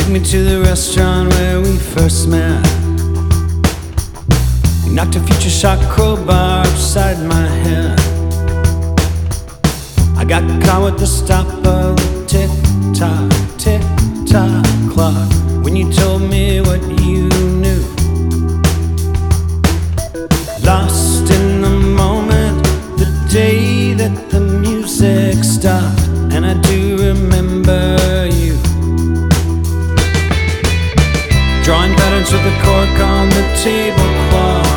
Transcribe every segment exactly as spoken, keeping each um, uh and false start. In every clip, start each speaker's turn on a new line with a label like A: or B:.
A: took me to the restaurant where we first met. You knocked a future shock crowbar upside my head. I got caught with the stop of the tick-tock, tick-tock clock when you told me what you knew. Lost in the moment, the day that the music stopped, and I do remember you drawing patterns with a cork on the tablecloth,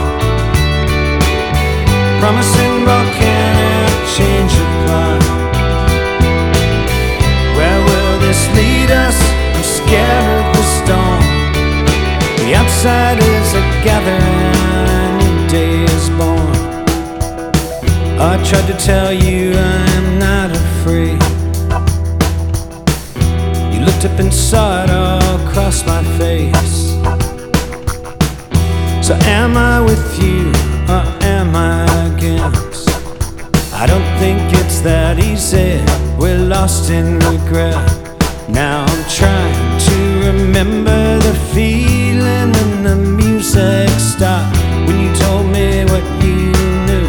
A: promising volcanic change of plot. Where will this lead us? I'm scared of the storm. The outsiders are gathering, a new day is born. I tried to tell you I am not afraid. You looked up and saw it all across my face. So am I with you, or am I against? I don't think it's that easy. We're lost in regret. Now I'm trying to remember the feeling when the music stopped, when you told me what you knew.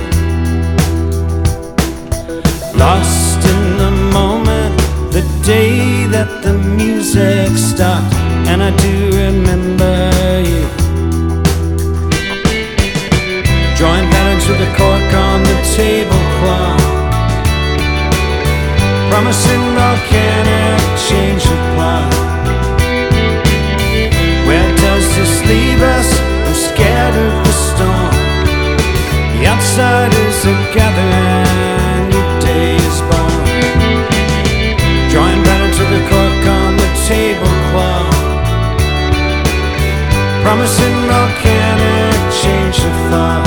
A: Lost in the moment, the day that the music stopped, and I do remember you drawing patterns with a cork on the tablecloth, promising volcanic change of plot. Where does this leave us? I'm scared of the storm. The outsiders are gathering, new day is born. Drawing patterns with a cork on the tablecloth, promising volcanic change of thought.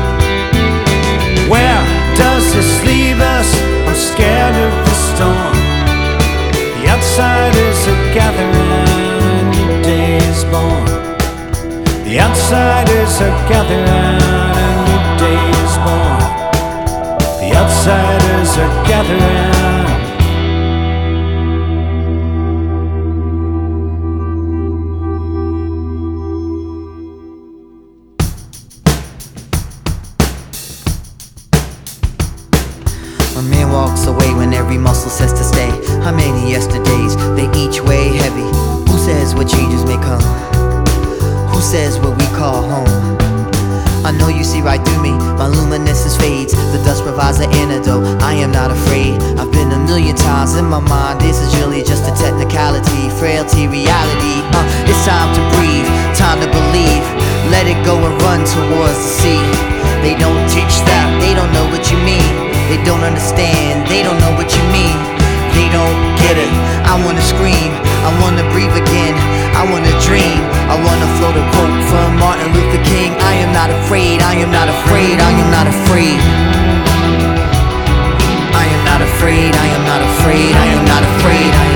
A: Where does this leave us? I'm scared of the storm. The outsiders are gathering, a new day is born. The outsiders are gathering, a new day is born. The outsiders are gathering.
B: A man walks away when every muscle says to stay. How many yesterdays, they each weigh heavy. Who says what changes may come? Who says what we call home? I know you see right through me, my luminescence fades. The dust provides an antidote, I am not afraid. I've been a million times in my mind, this is really just a technicality. Frailty, reality, uh, it's time to breathe, time to believe. Let it go and run towards the sea. They don't teach that, they don't know what you mean. They don't understand, they don't know what you mean. They don't get it, I wanna scream, I wanna breathe again, I wanna dream, I wanna float a quote from Martin Luther King. I am not afraid, I am not afraid, I am not afraid. I am not afraid, I am not afraid, I am not afraid, I